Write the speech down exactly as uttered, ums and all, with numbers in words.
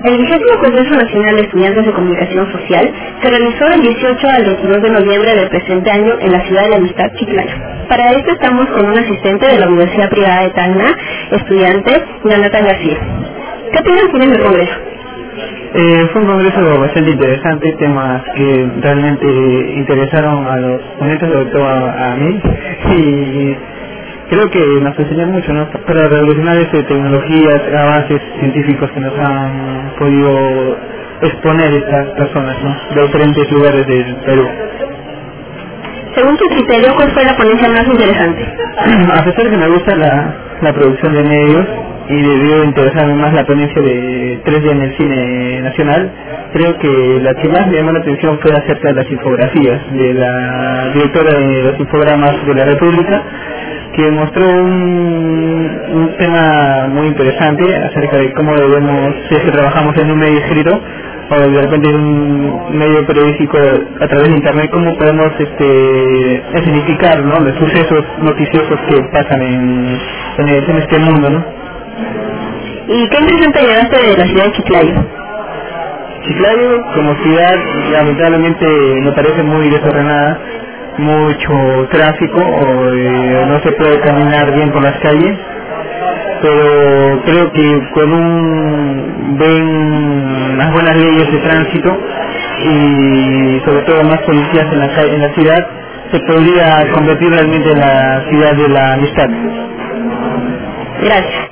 El vigésimo Congreso Nacional de Estudiantes de Comunicación Social se realizó del dieciocho al veintidós de noviembre del presente año en la ciudad de la Amistad, Chiclayo. Para esto estamos con un asistente de la Universidad Privada de Tacna, estudiante Jonathan García. ¿Qué opinión tienen del Congreso? Eh, fue un congreso bastante interesante, temas que realmente interesaron a los ponentes, sobre todo a, a mí, y creo que nos enseñó mucho, ¿no? Para revolucionar tecnologías, avances científicos que nos han podido exponer estas personas, ¿no? De diferentes lugares del Perú. Según tu criterio, ¿cuál fue la ponencia más interesante? A pesar que me gusta la, la producción de medios y debió interesarme más la ponencia de tres D en el cine nacional, creo que la que más me llamó la atención fue acerca de las infografías de la directora de los infogramas de la República, que mostró un, un tema muy interesante acerca de cómo debemos, si es que trabajamos en un medio escrito o de repente en un medio periodístico a través de internet, cómo podemos este escenificar, ¿no?, los sucesos noticiosos que pasan en, en, el, en este mundo, ¿no? ¿Y qué impresión te llevaste de la ciudad de Chiclayo? Chiclayo como ciudad lamentablemente me parece muy desordenada, mucho tráfico, o, eh, no se puede caminar bien por las calles, pero creo que con un buen, unas buenas leyes de tránsito y sobre todo más policías en la, en la ciudad, se podría convertir realmente en la ciudad de la amistad. Gracias.